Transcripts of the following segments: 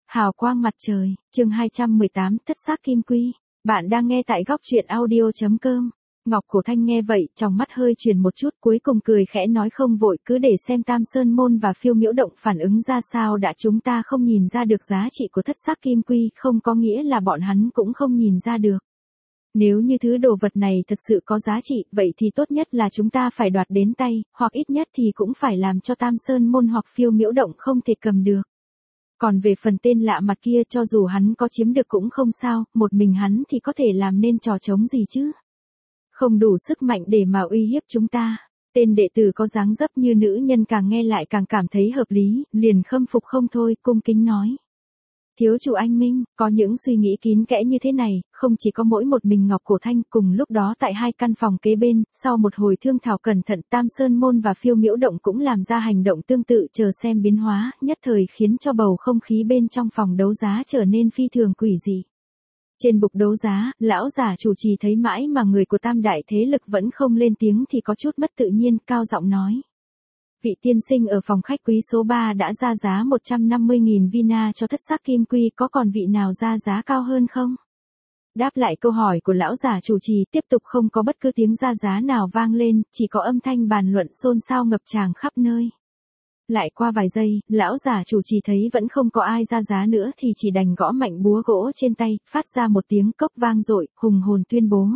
Hào quang mặt trời, chương 218, thất xác kim quy. Bạn đang nghe tại góc truyện audio.com. Ngọc Cổ Thanh nghe vậy, trong mắt hơi chuyển một chút, cuối cùng cười khẽ nói không vội, cứ để xem Tam Sơn Môn và Phiêu Miễu Động phản ứng ra sao đã. Chúng ta không nhìn ra được giá trị của thất xác kim quy, không có nghĩa là bọn hắn cũng không nhìn ra được. Nếu như thứ đồ vật này thật sự có giá trị, vậy thì tốt nhất là chúng ta phải đoạt đến tay, hoặc ít nhất thì cũng phải làm cho Tam Sơn Môn hoặc Phiêu Miễu Động không thể cầm được. Còn về phần tên lạ mặt kia, cho dù hắn có chiếm được cũng không sao, một mình hắn thì có thể làm nên trò trống gì chứ. Không đủ sức mạnh để mà uy hiếp chúng ta. Tên đệ tử có dáng dấp như nữ nhân càng nghe lại càng cảm thấy hợp lý, liền khâm phục không thôi, cung kính nói. Thiếu chủ anh Minh, có những suy nghĩ kín kẽ như thế này, không chỉ có mỗi một mình Ngọc Cổ Thanh. Cùng lúc đó tại hai căn phòng kế bên, sau một hồi thương thảo cẩn thận, Tam Sơn Môn và Phiêu Miễu Động cũng làm ra hành động tương tự, chờ xem biến hóa, nhất thời khiến cho bầu không khí bên trong phòng đấu giá trở nên phi thường quỷ dị. Trên bục đấu giá, lão giả chủ trì thấy mãi mà người của tam đại thế lực vẫn không lên tiếng thì có chút mất tự nhiên, cao giọng nói. Vị tiên sinh ở phòng khách quý số 3 đã ra giá 150.000 vina cho thất xác kim quy, có còn vị nào ra giá cao hơn không? Đáp lại câu hỏi của lão giả chủ trì, tiếp tục không có bất cứ tiếng ra giá nào vang lên, chỉ có âm thanh bàn luận xôn xao ngập tràn khắp nơi. Lại qua vài giây, lão giả chủ trì thấy vẫn không có ai ra giá nữa thì chỉ đành gõ mạnh búa gỗ trên tay, phát ra một tiếng cốc vang dội, hùng hồn tuyên bố.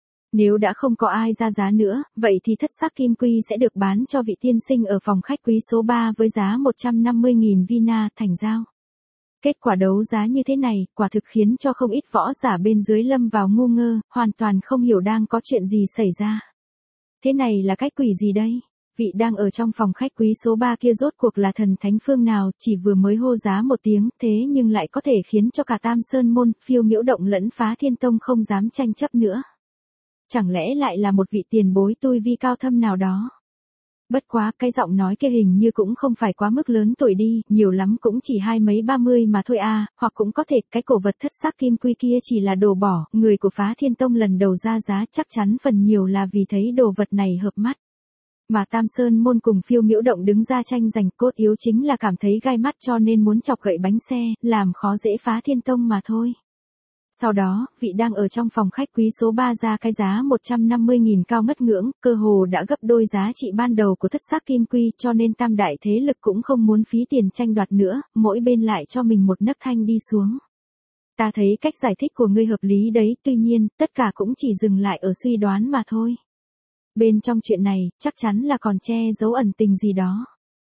Nếu đã không có ai ra giá nữa, vậy thì thất xác kim quy sẽ được bán cho vị tiên sinh ở phòng khách quý số 3 với giá 150.000 vina, thành giao. Kết quả đấu giá như thế này, quả thực khiến cho không ít võ giả bên dưới lâm vào ngu ngơ, hoàn toàn không hiểu đang có chuyện gì xảy ra. Thế này là cách quỷ gì đây? Vị đang ở trong phòng khách quý số 3 kia rốt cuộc là thần thánh phương nào, chỉ vừa mới hô giá một tiếng, thế nhưng lại có thể khiến cho cả Tam Sơn Môn, Phiêu Miễu Động lẫn Phá Thiên Tông không dám tranh chấp nữa. Chẳng lẽ lại là một vị tiền bối tu vi cao thâm nào đó? Bất quá, cái giọng nói kia hình như cũng không phải quá mức lớn tuổi đi, nhiều lắm cũng chỉ 20-30 mà thôi à, hoặc cũng có thể cái cổ vật thất xác kim quy kia chỉ là đồ bỏ, người của Phá Thiên Tông lần đầu ra giá chắc chắn phần nhiều là vì thấy đồ vật này hợp mắt. Mà Tam Sơn Môn cùng Phiêu Miễu Động đứng ra tranh giành, cốt yếu chính là cảm thấy gai mắt cho nên muốn chọc gậy bánh xe, làm khó dễ Phá Thiên Tông mà thôi. Sau đó, vị đang ở trong phòng khách quý số 3 ra cái giá 150.000 cao ngất ngưỡng, cơ hồ đã gấp đôi giá trị ban đầu của thất xác kim quy, cho nên tam đại thế lực cũng không muốn phí tiền tranh đoạt nữa, mỗi bên lại cho mình một nấc thang đi xuống. Ta thấy cách giải thích của ngươi hợp lý đấy, tuy nhiên, tất cả cũng chỉ dừng lại ở suy đoán mà thôi. Bên trong chuyện này, chắc chắn là còn che giấu ẩn tình gì đó.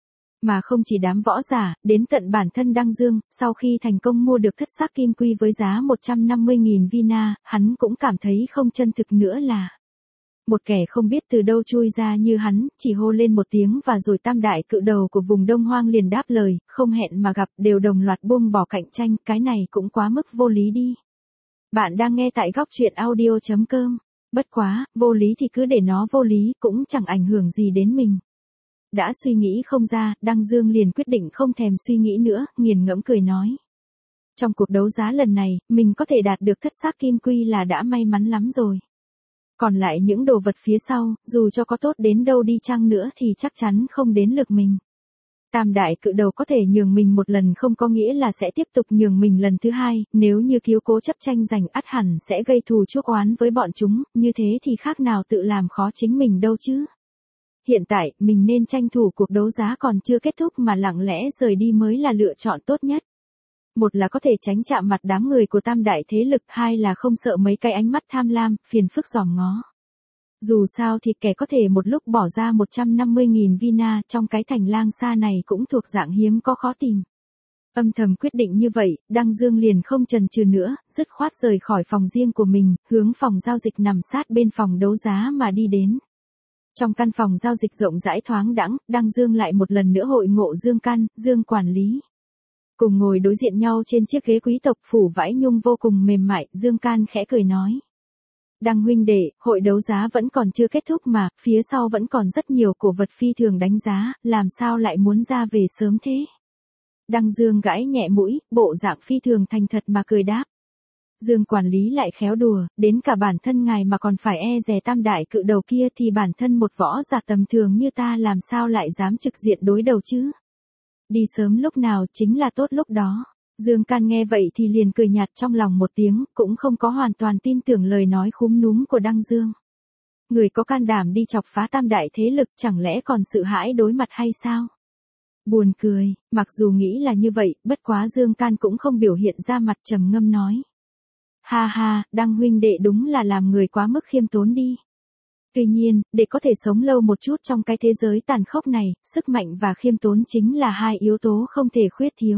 Mà không chỉ đám võ giả, đến tận bản thân Đăng Dương, sau khi thành công mua được thất xác kim quy với giá 150.000 vina, hắn cũng cảm thấy không chân thực nữa là. Một kẻ không biết từ đâu chui ra như hắn, chỉ hô lên một tiếng và rồi tam đại cự đầu của vùng Đông Hoang liền đáp lời, không hẹn mà gặp, đều đồng loạt buông bỏ cạnh tranh, cái này cũng quá mức vô lý đi. Bạn đang nghe tại góc truyện audio.com. Bất quá, vô lý thì cứ để nó vô lý, cũng chẳng ảnh hưởng gì đến mình. Đã suy nghĩ không ra, Đăng Dương liền quyết định không thèm suy nghĩ nữa, nghiền ngẫm cười nói. Trong cuộc đấu giá lần này, mình có thể đạt được thất xác kim quy là đã may mắn lắm rồi. Còn lại những đồ vật phía sau, dù cho có tốt đến đâu đi chăng nữa thì chắc chắn không đến lượt mình. Tam đại cự đầu có thể nhường mình một lần không có nghĩa là sẽ tiếp tục nhường mình lần thứ hai, nếu như kiếu cố chấp tranh giành ắt hẳn sẽ gây thù chuốc oán với bọn chúng, như thế thì khác nào tự làm khó chính mình đâu chứ. Hiện tại, mình nên tranh thủ cuộc đấu giá còn chưa kết thúc mà lặng lẽ rời đi mới là lựa chọn tốt nhất. Một là có thể tránh chạm mặt đám người của tam đại thế lực, hai là không sợ mấy cái ánh mắt tham lam, phiền phức dòm ngó. Dù sao thì kẻ có thể một lúc bỏ ra 150.000 vina trong cái thành lang xa này cũng thuộc dạng hiếm có khó tìm. Âm thầm quyết định như vậy, Đăng Dương liền không chần chừ nữa, dứt khoát rời khỏi phòng riêng của mình, hướng phòng giao dịch nằm sát bên phòng đấu giá mà đi đến. Trong căn phòng giao dịch rộng rãi thoáng đãng, Đăng Dương lại một lần nữa hội ngộ Dương Căn, Dương quản lý. Cùng ngồi đối diện nhau trên chiếc ghế quý tộc phủ vải nhung vô cùng mềm mại, Dương Can khẽ cười nói. Đăng huynh đệ, hội đấu giá vẫn còn chưa kết thúc mà, phía sau vẫn còn rất nhiều cổ vật phi thường đánh giá, làm sao lại muốn ra về sớm thế? Đăng Dương gãi nhẹ mũi, bộ dạng phi thường thành thật mà cười đáp. Dương quản lý lại khéo đùa, đến cả bản thân ngài mà còn phải e dè tam đại cự đầu kia thì bản thân một võ giả tầm thường như ta làm sao lại dám trực diện đối đầu chứ? Đi sớm lúc nào chính là tốt lúc đó. Dương Can nghe vậy thì liền cười nhạt trong lòng một tiếng, cũng không có hoàn toàn tin tưởng lời nói khúm núm của Đăng Dương. Người có can đảm đi chọc phá tam đại thế lực chẳng lẽ còn sợ hãi đối mặt hay sao? Buồn cười, mặc dù nghĩ là như vậy, bất quá Dương Can cũng không biểu hiện ra mặt trầm ngâm nói. Ha ha, Đăng huynh đệ đúng là làm người quá mức khiêm tốn đi. Tuy nhiên, để có thể sống lâu một chút trong cái thế giới tàn khốc này, sức mạnh và khiêm tốn chính là hai yếu tố không thể khuyết thiếu.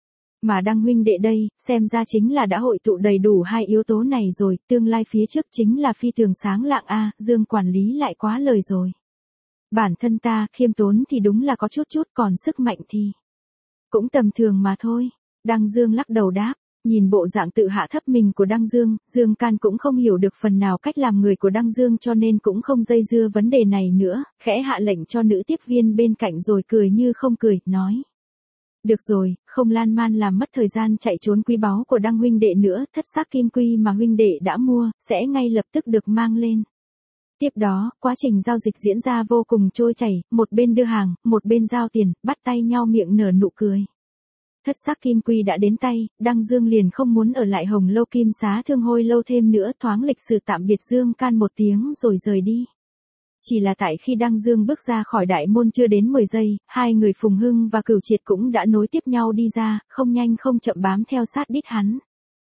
Mà Đăng huynh đệ đây, xem ra chính là đã hội tụ đầy đủ hai yếu tố này rồi, tương lai phía trước chính là phi thường sáng lạng a, Dương quản lý lại quá lời rồi. Bản thân ta, khiêm tốn thì đúng là có chút, còn sức mạnh thì cũng tầm thường mà thôi. Đăng Dương lắc đầu đáp, nhìn bộ dạng tự hạ thấp mình của Đăng Dương, Dương Can cũng không hiểu được phần nào cách làm người của Đăng Dương cho nên cũng không dây dưa vấn đề này nữa, khẽ hạ lệnh cho nữ tiếp viên bên cạnh rồi cười như không cười, nói. Được rồi, không lan man làm mất thời gian chạy trốn quý báu của Đăng huynh đệ nữa, thất xác kim quy mà huynh đệ đã mua, sẽ ngay lập tức được mang lên. Tiếp đó, quá trình giao dịch diễn ra vô cùng trôi chảy, một bên đưa hàng, một bên giao tiền, bắt tay nhau miệng nở nụ cười. Thất xác kim quy đã đến tay, Đăng Dương liền không muốn ở lại Hồng Lâu Kim Xá Thương Hôi lâu thêm nữa, thoáng lịch sự tạm biệt Dương Can một tiếng rồi rời đi. Chỉ là tại khi Đăng Dương bước ra khỏi đại môn chưa đến 10 giây, hai người Phùng Hưng và Cửu Triệt cũng đã nối tiếp nhau đi ra, không nhanh không chậm bám theo sát đít hắn.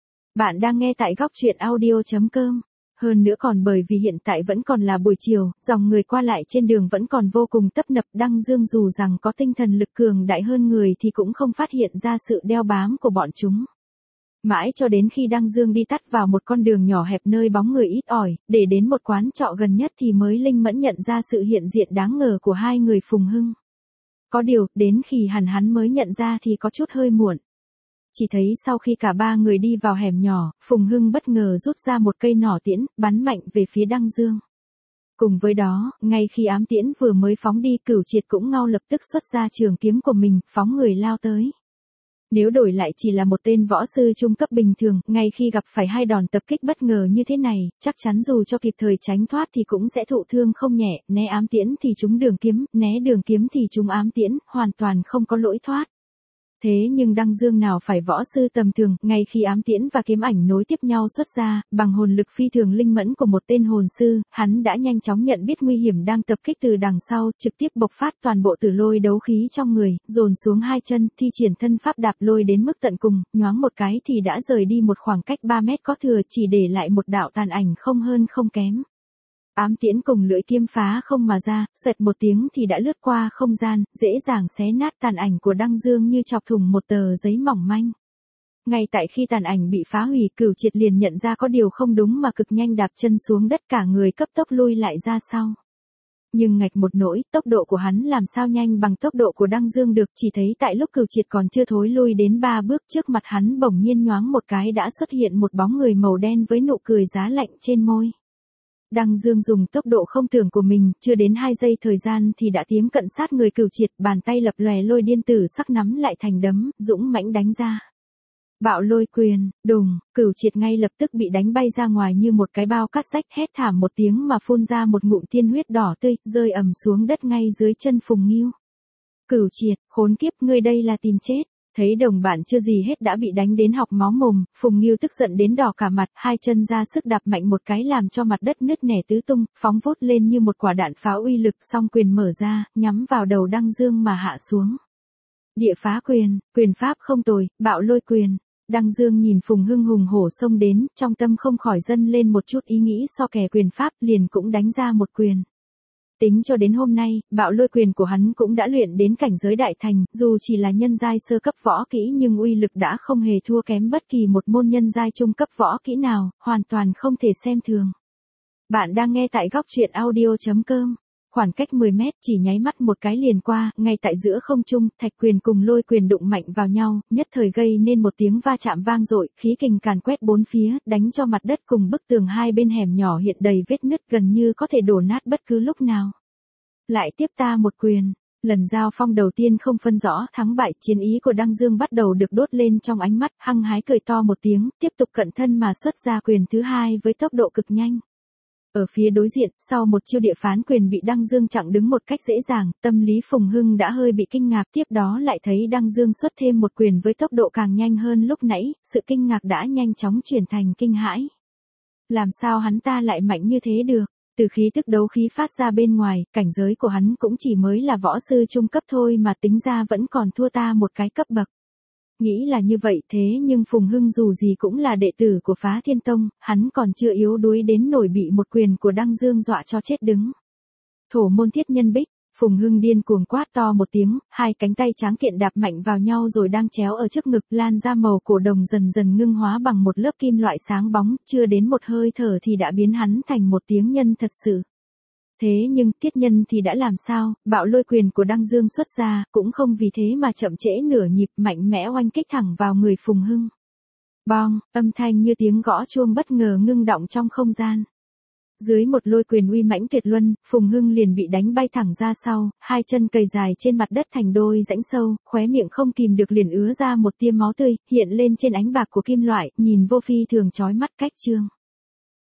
Bạn đang nghe tại góc truyện audio.com. Hơn nữa còn bởi vì hiện tại vẫn còn là buổi chiều, dòng người qua lại trên đường vẫn còn vô cùng tấp nập. Đăng Dương dù rằng có tinh thần lực cường đại hơn người thì cũng không phát hiện ra sự đeo bám của bọn chúng. Mãi cho đến khi Đăng Dương đi tắt vào một con đường nhỏ hẹp nơi bóng người ít ỏi, để đến một quán trọ gần nhất thì mới linh mẫn nhận ra sự hiện diện đáng ngờ của hai người Phùng Hưng. Có điều, đến khi hắn mới nhận ra thì có chút hơi muộn. Chỉ thấy sau khi cả ba người đi vào hẻm nhỏ, Phùng Hưng bất ngờ rút ra một cây nỏ tiễn, bắn mạnh về phía Đăng Dương. Cùng với đó, ngay khi ám tiễn vừa mới phóng đi, Cửu Triệt cũng ngay lập tức xuất ra trường kiếm của mình, phóng người lao tới. Nếu đổi lại chỉ là một tên võ sư trung cấp bình thường, ngay khi gặp phải hai đòn tập kích bất ngờ như thế này, chắc chắn dù cho kịp thời tránh thoát thì cũng sẽ thụ thương không nhẹ, né ám tiễn thì trúng đường kiếm, né đường kiếm thì trúng ám tiễn, hoàn toàn không có lỗi thoát. Thế nhưng Đăng Dương nào phải võ sư tầm thường, ngay khi ám tiễn và kiếm ảnh nối tiếp nhau xuất ra, bằng hồn lực phi thường linh mẫn của một tên hồn sư, hắn đã nhanh chóng nhận biết nguy hiểm đang tập kích từ đằng sau, trực tiếp bộc phát toàn bộ tử lôi đấu khí trong người, dồn xuống hai chân, thi triển thân pháp đạp lôi đến mức tận cùng, nhoáng một cái thì đã rời đi một khoảng cách 3 mét có thừa, chỉ để lại một đạo tàn ảnh không hơn không kém. Ám tiễn cùng lưỡi kiếm phá không mà ra, xoẹt một tiếng thì đã lướt qua không gian, dễ dàng xé nát tàn ảnh của Đăng Dương như chọc thủng một tờ giấy mỏng manh. Ngay tại khi tàn ảnh bị phá hủy, Cửu Triệt liền nhận ra có điều không đúng mà cực nhanh đạp chân xuống đất, cả người cấp tốc lui lại ra sau. Nhưng ngạch một nỗi, tốc độ của hắn làm sao nhanh bằng tốc độ của Đăng Dương được, chỉ thấy tại lúc Cửu Triệt còn chưa thối lui đến 3 bước, trước mặt hắn bỗng nhiên nhoáng một cái đã xuất hiện một bóng người màu đen với nụ cười giá lạnh trên môi. Đăng Dương dùng tốc độ không tưởng của mình, chưa đến 2 giây thời gian thì đã tiến cận sát người Cửu Triệt, bàn tay lập lòe lôi điên tử sắc nắm lại thành đấm, dũng mãnh đánh ra. Bạo lôi quyền, đùng, Cửu Triệt ngay lập tức bị đánh bay ra ngoài như một cái bao cát rách, hét thảm một tiếng mà phun ra một ngụm tiên huyết đỏ tươi, rơi ầm xuống đất ngay dưới chân Phùng Nghiêu. Cửu Triệt, khốn kiếp, ngươi đây là tìm chết. Thấy đồng bạn chưa gì hết đã bị đánh đến học máu mồm, Phùng Nghiêu tức giận đến đỏ cả mặt, hai chân ra sức đạp mạnh một cái làm cho mặt đất nứt nẻ tứ tung, phóng vút lên như một quả đạn pháo uy lực, song quyền mở ra, nhắm vào đầu Đăng Dương mà hạ xuống. Địa phá quyền, quyền pháp không tồi, bạo lôi quyền. Đăng Dương nhìn Phùng Hưng hùng hổ xông đến, trong tâm không khỏi dâng lên một chút ý nghĩ so kè quyền pháp, liền cũng đánh ra một quyền. Tính cho đến hôm nay, bạo lôi quyền của hắn cũng đã luyện đến cảnh giới đại thành, dù chỉ là nhân giai sơ cấp võ kỹ nhưng uy lực đã không hề thua kém bất kỳ một môn nhân giai trung cấp võ kỹ nào, hoàn toàn không thể xem thường. Bạn đang nghe tại góc truyện audio.com. Khoảng cách 10 mét chỉ nháy mắt một cái liền qua, ngay tại giữa không trung, thạch quyền cùng lôi quyền đụng mạnh vào nhau, nhất thời gây nên một tiếng va chạm vang dội, khí kình càn quét bốn phía, đánh cho mặt đất cùng bức tường hai bên hẻm nhỏ hiện đầy vết nứt gần như có thể đổ nát bất cứ lúc nào. Lại tiếp ta một quyền. Lần giao phong đầu tiên không phân rõ thắng bại, chiến ý của Đăng Dương bắt đầu được đốt lên trong ánh mắt, hăng hái cười to một tiếng, tiếp tục cận thân mà xuất ra quyền thứ hai với tốc độ cực nhanh. Ở phía đối diện, sau một chiêu địa phán quyền bị Đăng Dương chặn đứng một cách dễ dàng, tâm lý Phùng Hưng đã hơi bị kinh ngạc, tiếp đó lại thấy Đăng Dương xuất thêm một quyền với tốc độ càng nhanh hơn lúc nãy, sự kinh ngạc đã nhanh chóng chuyển thành kinh hãi. Làm sao hắn ta lại mạnh như thế được? Từ khí tức đấu khí phát ra bên ngoài, cảnh giới của hắn cũng chỉ mới là võ sư trung cấp thôi mà tính ra vẫn còn thua ta một cái cấp bậc. Nghĩ là như vậy thế nhưng Phùng Hưng dù gì cũng là đệ tử của Phá Thiên Tông, hắn còn chưa yếu đuối đến nổi bị một quyền của Đăng Dương dọa cho chết đứng. Thổ môn thiết nhân bích, Phùng Hưng điên cuồng quát to một tiếng, hai cánh tay tráng kiện đạp mạnh vào nhau rồi đang chéo ở trước ngực, lan ra màu cổ đồng dần dần ngưng hóa bằng một lớp kim loại sáng bóng, chưa đến một hơi thở thì đã biến hắn thành một tiếng nhân thật sự. Thế nhưng thiết nhân thì đã làm sao, bạo lôi quyền của Đăng Dương xuất ra, cũng không vì thế mà chậm trễ nửa nhịp, mạnh mẽ oanh kích thẳng vào người Phùng Hưng. Bong, âm thanh như tiếng gõ chuông bất ngờ ngưng đọng trong không gian. Dưới một lôi quyền uy mãnh tuyệt luân, Phùng Hưng liền bị đánh bay thẳng ra sau, hai chân cầy dài trên mặt đất thành đôi rãnh sâu, khóe miệng không kìm được liền ứa ra một tia máu tươi, hiện lên trên ánh bạc của kim loại, nhìn vô phi thường chói mắt cách trương.